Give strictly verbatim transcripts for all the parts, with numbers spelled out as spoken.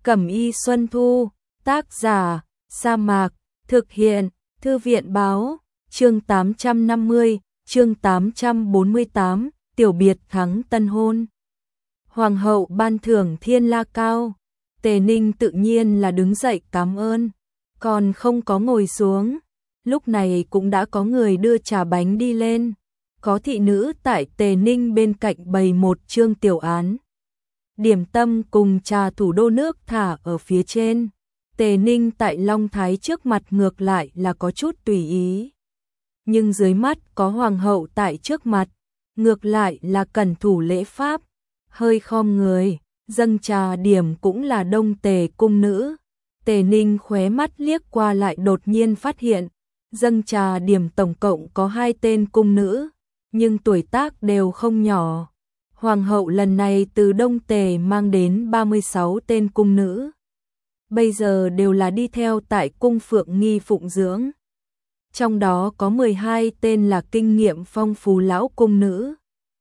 Cẩm y Xuân Thu, tác giả, Sa Mạc, thực hiện, Thư viện báo, chương tám trăm năm mươi, chương tám trăm bốn mươi tám, tiểu biệt thắng tân hôn. Hoàng hậu ban thưởng thiên la cao, Tề Ninh tự nhiên là đứng dậy cảm ơn, còn không có ngồi xuống. Lúc này cũng đã có người đưa trà bánh đi lên, có thị nữ tại Tề Ninh bên cạnh bày một chương tiểu án. Điểm tâm cùng trà thủ đô nước thả ở phía trên. Tề Ninh tại Long Thái trước mặt ngược lại là có chút tùy ý. Nhưng dưới mắt có hoàng hậu tại trước mặt, ngược lại là cẩn thủ lễ pháp, hơi khom người, dâng trà điểm cũng là Đông Tề cung nữ. Tề Ninh khóe mắt liếc qua lại đột nhiên phát hiện, dâng trà điểm tổng cộng có hai tên cung nữ, nhưng tuổi tác đều không nhỏ. Hoàng hậu lần này từ Đông Tề mang đến ba mươi sáu tên cung nữ. Bây giờ đều là đi theo tại cung Phượng Nghi phụng dưỡng. Trong đó có mười hai tên là kinh nghiệm phong phú lão cung nữ.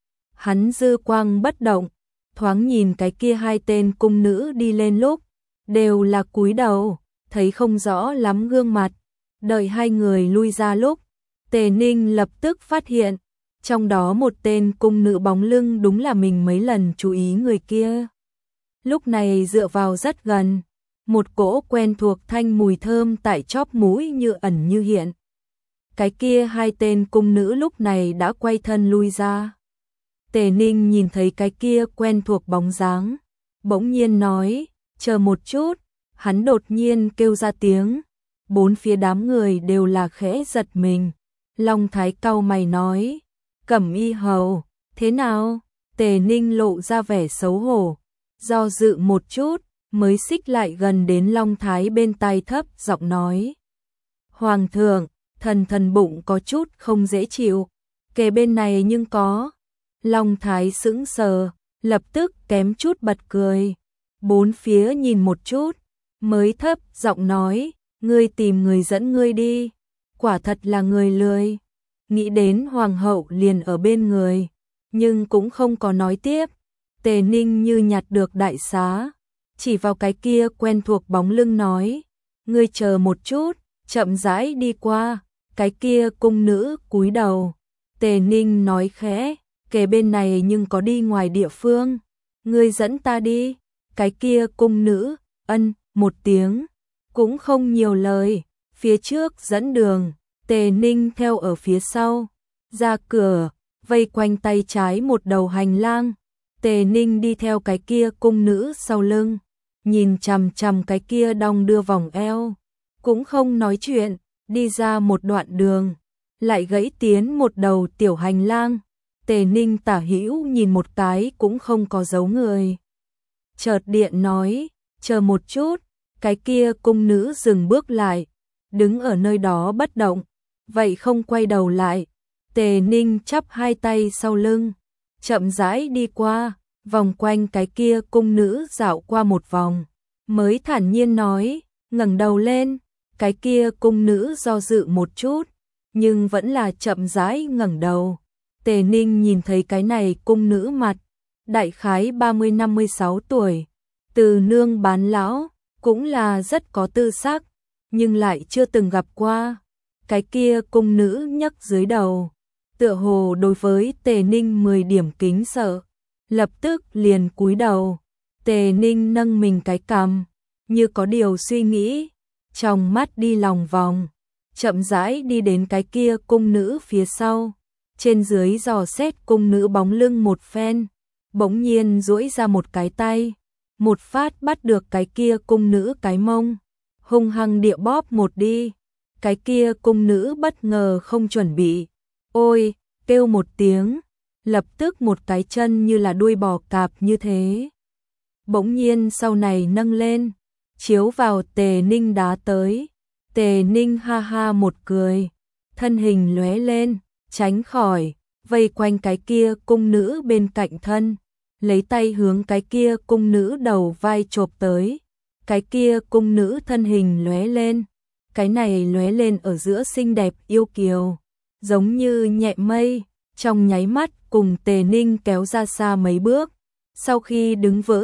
Hắn dư quang bất động, thoáng nhìn cái kia hai tên cung nữ đi lên lúc, đều là cúi đầu, thấy không rõ lắm gương mặt. Đợi hai người lui ra lúc, Tề Ninh lập tức phát hiện, trong đó một tên cung nữ bóng lưng đúng là mình mấy lần chú ý người kia. Lúc này dựa vào rất gần, một cỗ quen thuộc thanh mùi thơm tại chóp mũi như ẩn như hiện. Cái kia hai tên cung nữ lúc này đã quay thân lui ra. Tề Ninh nhìn thấy cái kia quen thuộc bóng dáng, bỗng nhiên nói, chờ một chút, hắn đột nhiên kêu ra tiếng. Bốn phía đám người đều là khẽ giật mình. Long Thái cau mày nói, Cẩm y hầu, thế nào? Tề Ninh lộ ra vẻ xấu hổ, do dự một chút, mới xích lại gần đến Long Thái bên tai thấp giọng nói. Hoàng thượng, thần thần bụng có chút không dễ chịu, kề bên này nhưng có. Long Thái sững sờ, lập tức kém chút bật cười. Bốn phía nhìn một chút, mới thấp giọng nói, ngươi tìm người dẫn ngươi đi, quả thật là người lười. Nghĩ đến hoàng hậu liền ở bên người, nhưng cũng không có nói tiếp. Tề Ninh như nhặt được đại xá, chỉ vào cái kia quen thuộc bóng lưng nói, ngươi chờ một chút, chậm rãi đi qua. Cái kia cung nữ cúi đầu. Tề Ninh nói khẽ, kề bên này nhưng có đi ngoài địa phương, ngươi dẫn ta đi. Cái kia cung nữ ân một tiếng, cũng không nhiều lời, phía trước dẫn đường. Tề Ninh theo ở phía sau, ra cửa, vây quanh tay trái một đầu hành lang. Tề Ninh đi theo cái kia cung nữ sau lưng, nhìn chằm chằm cái kia đong đưa vòng eo, cũng không nói chuyện, đi ra một đoạn đường, lại gãy tiến một đầu tiểu hành lang. Tề Ninh tả hữu nhìn một cái cũng không có dấu người. Chợt điện nói, chờ một chút. Cái kia cung nữ dừng bước lại, đứng ở nơi đó bất động, vậy không quay đầu lại. Tề Ninh chắp hai tay sau lưng, chậm rãi đi qua, vòng quanh cái kia cung nữ dạo qua một vòng, mới thản nhiên nói, ngẩng đầu lên. Cái kia cung nữ do dự một chút, nhưng vẫn là chậm rãi ngẩng đầu. Tề Ninh nhìn thấy cái này cung nữ mặt, đại khái ba mươi năm mươi sáu tuổi, từ nương bán lão, cũng là rất có tư sắc, nhưng lại chưa từng gặp qua. Cái kia cung nữ nhấc dưới đầu, tựa hồ đối với Tề Ninh mười điểm kính sợ, lập tức liền cúi đầu. Tề Ninh nâng mình cái cằm, như có điều suy nghĩ, trong mắt đi lòng vòng, chậm rãi đi đến cái kia cung nữ phía sau, trên dưới dò xét cung nữ bóng lưng một phen, bỗng nhiên duỗi ra một cái tay, một phát bắt được cái kia cung nữ cái mông, hung hăng địa bóp một đi. Cái kia cung nữ bất ngờ không chuẩn bị, ôi, kêu một tiếng, lập tức một cái chân như là đuôi bò cạp như thế, bỗng nhiên sau này nâng lên, chiếu vào Tề Ninh đá tới. Tề Ninh ha ha một cười, thân hình lóe lên, tránh khỏi, vây quanh cái kia cung nữ bên cạnh thân, lấy tay hướng cái kia cung nữ đầu vai chộp tới. Cái kia cung nữ thân hình lóe lên, cái này lóe lên ở giữa xinh đẹp yêu kiều, giống như nhẹ mây, trong nháy mắt cùng Tề Ninh kéo ra xa mấy bước. Sau khi đứng vững,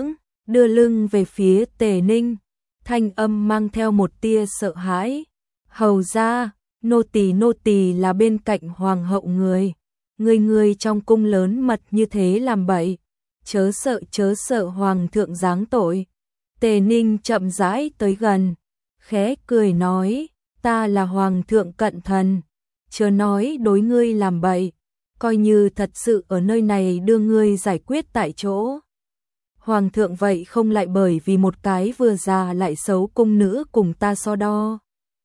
đưa lưng về phía Tề Ninh, thanh âm mang theo một tia sợ hãi. Hầu ra, nô tỳ nô tỳ là bên cạnh hoàng hậu người, người người trong cung lớn mật như thế làm bậy, chớ sợ chớ sợ hoàng thượng giáng tội. Tề Ninh chậm rãi tới gần, khẽ cười nói, ta là hoàng thượng cận thần, chớ nói đối ngươi làm bậy, coi như thật sự ở nơi này đưa ngươi giải quyết tại chỗ. Hoàng thượng vậy không lại bởi vì một cái vừa già lại xấu cung nữ cùng ta so đo.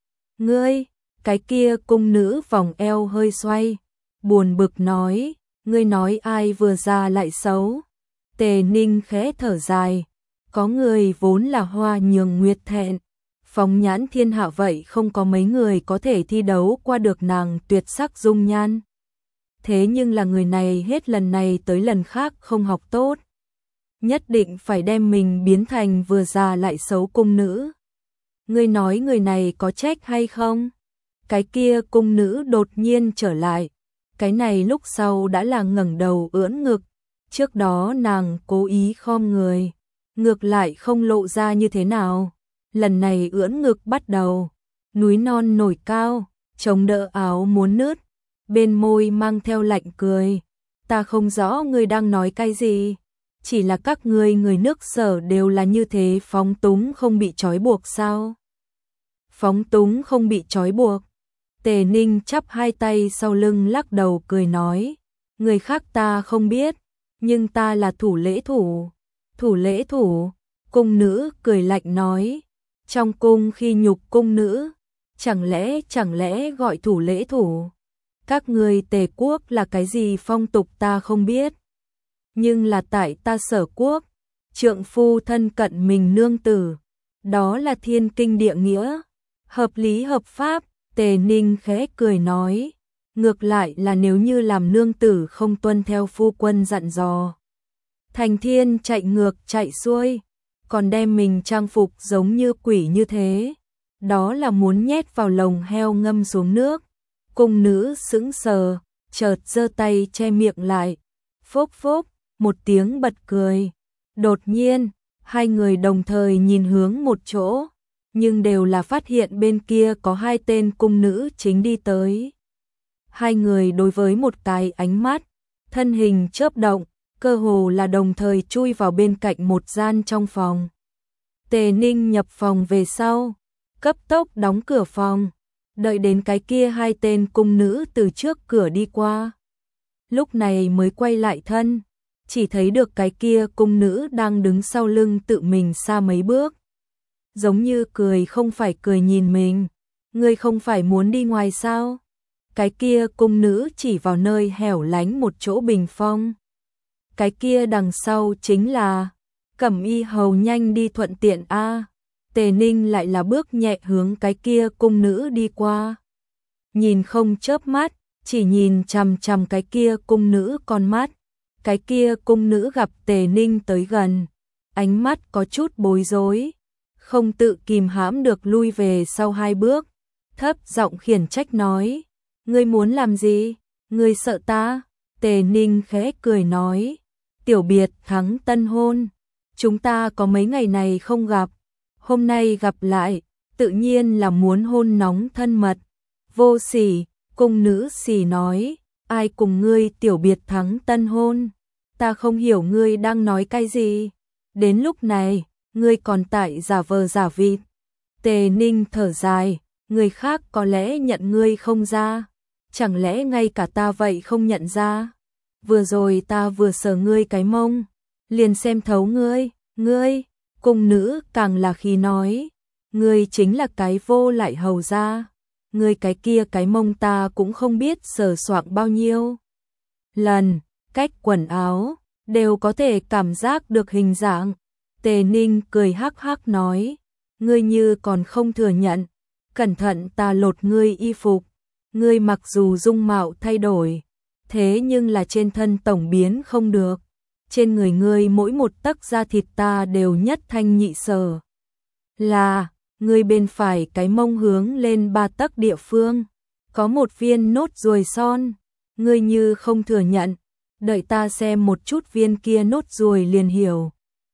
Ngươi, cái kia cung nữ vòng eo hơi xoay, buồn bực nói, ngươi nói ai vừa già lại xấu. Tề Ninh khẽ thở dài, có người vốn là hoa nhường nguyệt thẹn, phóng nhãn thiên hạ vậy không có mấy người có thể thi đấu qua được nàng tuyệt sắc dung nhan. Thế nhưng là người này hết lần này tới lần khác không học tốt, nhất định phải đem mình biến thành vừa già lại xấu cung nữ. Ngươi nói người này có trách hay không? Cái kia cung nữ đột nhiên trở lại, cái này lúc sau đã là ngẩng đầu ưỡn ngực, trước đó nàng cố ý khom người, ngược lại không lộ ra như thế nào, lần này ưỡn ngực bắt đầu, núi non nổi cao, chống đỡ áo muốn nứt, bên môi mang theo lạnh cười, ta không rõ ngươi đang nói cái gì, chỉ là các ngươi người nước Sở đều là như thế phóng túng không bị trói buộc sao? Phóng túng không bị trói buộc. Tề Ninh chắp hai tay sau lưng lắc đầu cười nói, người khác ta không biết, nhưng ta là thủ lễ thủ. Thủ lễ thủ, cung nữ cười lạnh nói, trong cung khi nhục cung nữ, chẳng lẽ chẳng lẽ gọi thủ lễ thủ. Các ngươi Tề quốc là cái gì phong tục ta không biết, nhưng là tại ta Sở quốc, trượng phu thân cận mình nương tử, đó là thiên kinh địa nghĩa, hợp lý hợp pháp. Tề Ninh khẽ cười nói, ngược lại là nếu như làm nương tử không tuân theo phu quân dặn dò, thành thiên chạy ngược chạy xuôi, còn đem mình trang phục giống như quỷ như thế, đó là muốn nhét vào lồng heo ngâm xuống nước. Cung nữ sững sờ, chợt giơ tay che miệng lại, phốc phốc, một tiếng bật cười. Đột nhiên, hai người đồng thời nhìn hướng một chỗ, nhưng đều là phát hiện bên kia có hai tên cung nữ chính đi tới. Hai người đối với một cái ánh mắt, thân hình chớp động, cơ hồ là đồng thời chui vào bên cạnh một gian trong phòng. Tề Ninh nhập phòng về sau, cấp tốc đóng cửa phòng, đợi đến cái kia hai tên cung nữ từ trước cửa đi qua. Lúc này mới quay lại thân, chỉ thấy được cái kia cung nữ đang đứng sau lưng tự mình xa mấy bước. Giống như cười không phải cười nhìn mình, ngươi không phải muốn đi ngoài sao? Cái kia cung nữ chỉ vào nơi hẻo lánh một chỗ bình phong. Cái kia đằng sau chính là Cẩm Y hầu nhanh đi thuận tiện a. Tề Ninh lại là bước nhẹ hướng cái kia cung nữ đi qua. Nhìn không chớp mắt, chỉ nhìn chằm chằm cái kia cung nữ con mắt. Cái kia cung nữ gặp Tề Ninh tới gần, ánh mắt có chút bối rối, không tự kìm hãm được lui về sau hai bước, thấp giọng khiển trách nói, ngươi muốn làm gì, ngươi sợ ta? Tề Ninh khẽ cười nói, tiểu biệt thắng tân hôn, chúng ta có mấy ngày này không gặp, hôm nay gặp lại, tự nhiên là muốn hôn nóng thân mật. Vô sỉ, cung nữ sỉ nói, ai cùng ngươi tiểu biệt thắng tân hôn, ta không hiểu ngươi đang nói cái gì, đến lúc này, ngươi còn tại giả vờ giả vịt. Tề Ninh thở dài, người khác có lẽ nhận ngươi không ra, chẳng lẽ ngay cả ta vậy không nhận ra? Vừa rồi ta vừa sờ ngươi cái mông, liền xem thấu ngươi, ngươi, cung nữ càng là khi nói, ngươi chính là cái vô lại hầu gia, ngươi cái kia cái mông ta cũng không biết sờ soạng bao nhiêu lần, cách quần áo, đều có thể cảm giác được hình dạng. Tề Ninh cười hắc hắc nói, ngươi như còn không thừa nhận, cẩn thận ta lột ngươi y phục, ngươi mặc dù dung mạo thay đổi, thế nhưng là trên thân tổng biến không được, trên người ngươi mỗi một tấc da thịt ta đều nhất thanh nhị sở. Là, ngươi bên phải cái mông hướng lên ba tấc địa phương, có một viên nốt ruồi son, ngươi như không thừa nhận, đợi ta xem một chút viên kia nốt ruồi liền hiểu.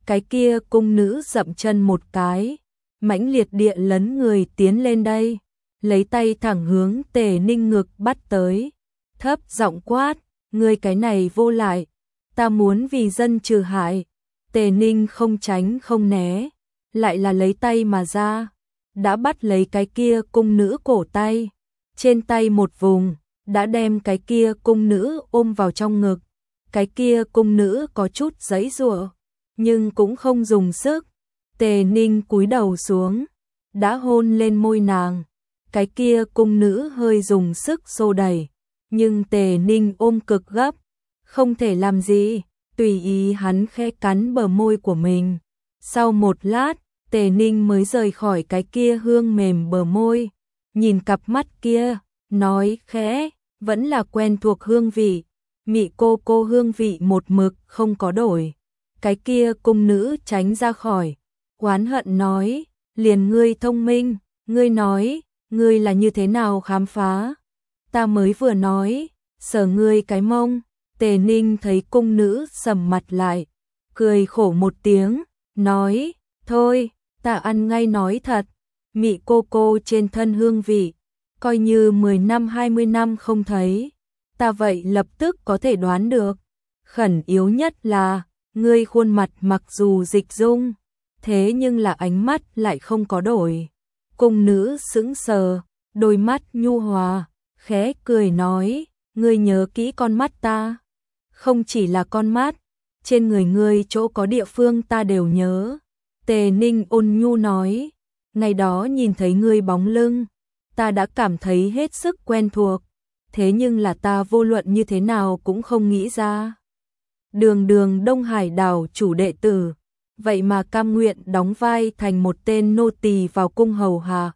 Cái kia cung nữ dậm chân một cái, mãnh liệt địa lấn người tiến lên đây, lấy tay thẳng hướng Tề Ninh ngực bắt tới, thấp giọng quát, ngươi cái này vô lại, ta muốn vì dân trừ hại. Tề Ninh không tránh không né, lại là lấy tay mà ra, đã bắt lấy cái kia cung nữ cổ tay, trên tay một vùng, đã đem cái kia cung nữ ôm vào trong ngực. Cái kia cung nữ có chút giãy giụa, nhưng cũng không dùng sức. Tề Ninh cúi đầu xuống, đã hôn lên môi nàng. Cái kia cung nữ hơi dùng sức xô đẩy, nhưng Tề Ninh ôm cực gấp, không thể làm gì, tùy ý hắn khẽ cắn bờ môi của mình. Sau một lát, Tề Ninh mới rời khỏi cái kia hương mềm bờ môi, nhìn cặp mắt kia, nói khẽ, vẫn là quen thuộc hương vị, Mị cô cô hương vị một mực không có đổi. Cái kia cung nữ tránh ra khỏi, oán hận nói, liền ngươi thông minh, ngươi nói, ngươi là như thế nào khám phá? Ta mới vừa nói, sờ ngươi cái mông. Tề Ninh thấy cung nữ sầm mặt lại, cười khổ một tiếng, nói, thôi, ta ăn ngay nói thật, Mị cô cô trên thân hương vị, coi như mười năm hai mươi năm không thấy, ta vậy lập tức có thể đoán được. Khẩn yếu nhất là, ngươi khuôn mặt mặc dù dịch dung, thế nhưng là ánh mắt lại không có đổi. Cung nữ sững sờ, đôi mắt nhu hòa, khẽ cười nói, ngươi nhớ kỹ con mắt ta. Không chỉ là con mắt, trên người ngươi chỗ có địa phương ta đều nhớ. Tề Ninh ôn nhu nói, ngày đó nhìn thấy ngươi bóng lưng, ta đã cảm thấy hết sức quen thuộc, thế nhưng là ta vô luận như thế nào cũng không nghĩ ra. Đường đường Đông Hải đảo chủ đệ tử, vậy mà cam nguyện đóng vai thành một tên nô tỳ vào cung hầu hạ.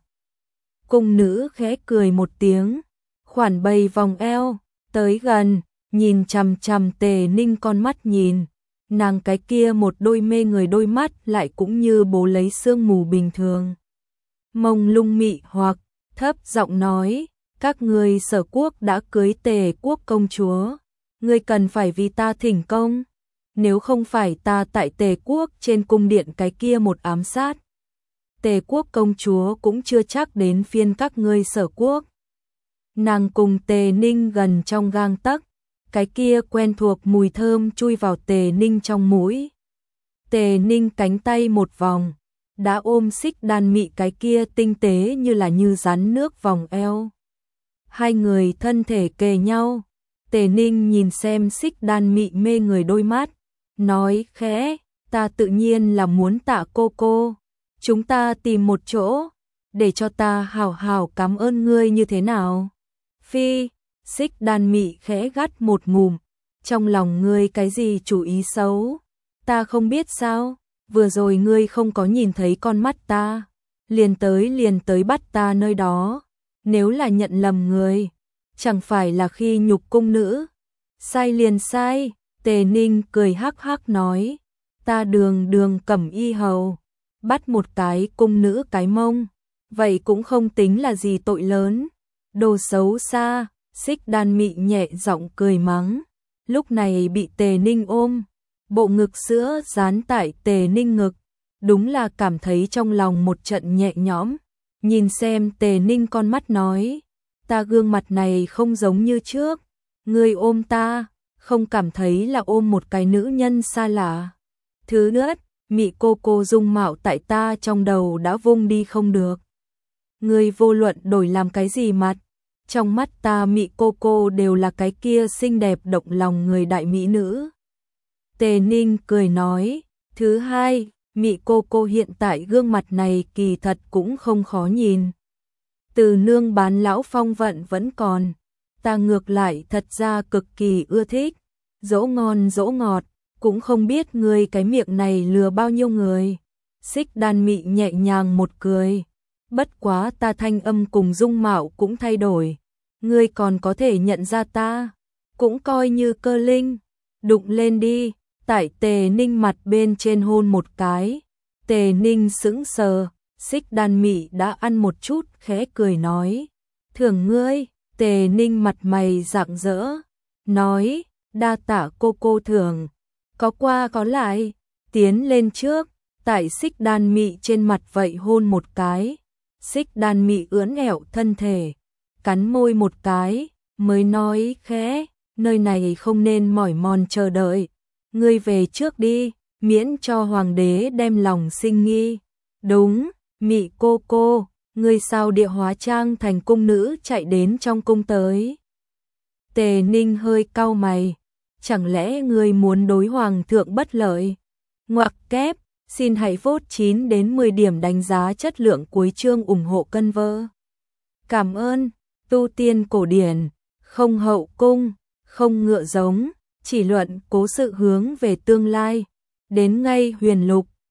Cung nữ khẽ cười một tiếng, khoản bày vòng eo, tới gần, nhìn chằm chằm Tề Ninh con mắt nhìn, nàng cái kia một đôi mê người đôi mắt lại cũng như bố lấy sương mù bình thường. Mông lung mị hoặc, thấp giọng nói, các ngươi Sở quốc đã cưới Tề quốc công chúa, ngươi cần phải vì ta thỉnh công, nếu không phải ta tại Tề quốc trên cung điện cái kia một ám sát, Tề quốc công chúa cũng chưa chắc đến phiên các ngươi Sở quốc. Nàng cùng Tề Ninh gần trong gang tấc, cái kia quen thuộc mùi thơm chui vào Tề Ninh trong mũi. Tề Ninh cánh tay một vòng, đã ôm Xích Đan Mị cái kia tinh tế như là như rắn nước vòng eo. Hai người thân thể kề nhau, Tề Ninh nhìn xem Xích Đan Mị mê người đôi mắt, nói khẽ, ta tự nhiên là muốn tạ cô cô, chúng ta tìm một chỗ, để cho ta hảo hảo cảm ơn ngươi như thế nào. Phi, Xích Đan Mị khẽ gắt một ngụm, trong lòng ngươi cái gì chủ ý xấu, ta không biết sao, vừa rồi ngươi không có nhìn thấy con mắt ta, liền tới liền tới bắt ta nơi đó, nếu là nhận lầm người, chẳng phải là khi nhục cung nữ. Sai liền sai, Tề Ninh cười hắc hắc nói, ta đường đường cẩm y hầu, bắt một cái cung nữ cái mông, vậy cũng không tính là gì tội lớn. Đồ xấu xa, Xích Đan Mị nhẹ giọng cười mắng, lúc này bị Tề Ninh ôm, bộ ngực sữa dán tại Tề Ninh ngực, đúng là cảm thấy trong lòng một trận nhẹ nhõm. Nhìn xem Tề Ninh con mắt nói, ta gương mặt này không giống như trước, ngươi ôm ta, không cảm thấy là ôm một cái nữ nhân xa lạ. Thứ nữa, Mị cô cô dung mạo tại ta trong đầu đã vung đi không được. Ngươi vô luận đổi làm cái gì mặt, trong mắt ta Mị cô cô đều là cái kia xinh đẹp động lòng người đại mỹ nữ. Tề Ninh cười nói, thứ hai, Mị cô cô hiện tại gương mặt này kỳ thật cũng không khó nhìn. Từ nương bán lão phong vận vẫn còn, ta ngược lại thật ra cực kỳ ưa thích, dỗ ngon dỗ ngọt, cũng không biết ngươi cái miệng này lừa bao nhiêu người. Xích Đan Mị nhẹ nhàng một cười, bất quá ta thanh âm cùng dung mạo cũng thay đổi, ngươi còn có thể nhận ra ta, cũng coi như cơ linh, đụng lên đi. Tại Tề Ninh mặt bên trên hôn một cái, Tề Ninh sững sờ, Xích Đan Mị đã ăn một chút, khẽ cười nói, thưởng ngươi. Tề Ninh mặt mày rạng rỡ, nói, đa tạ cô cô thưởng, có qua có lại. tiến lên trước, tại Xích Đan Mị trên mặt vậy hôn một cái. Xích Đan Mị ưỡn ẹo thân thể, cắn môi một cái, mới nói khẽ, nơi này không nên mỏi mòn chờ đợi, ngươi về trước đi, miễn cho hoàng đế đem lòng sinh nghi. Đúng, Mị cô cô, ngươi sao địa hóa trang thành cung nữ chạy đến trong cung tới? Tề Ninh hơi cau mày, chẳng lẽ ngươi muốn đối hoàng thượng bất lợi? Ngoặc kép, xin hãy vote chín đến mười điểm đánh giá chất lượng cuối chương ủng hộ cân vơ. Cảm ơn, tu tiên cổ điển, không hậu cung, không ngựa giống, chỉ luận cố sự hướng về tương lai, đến ngay huyền lục,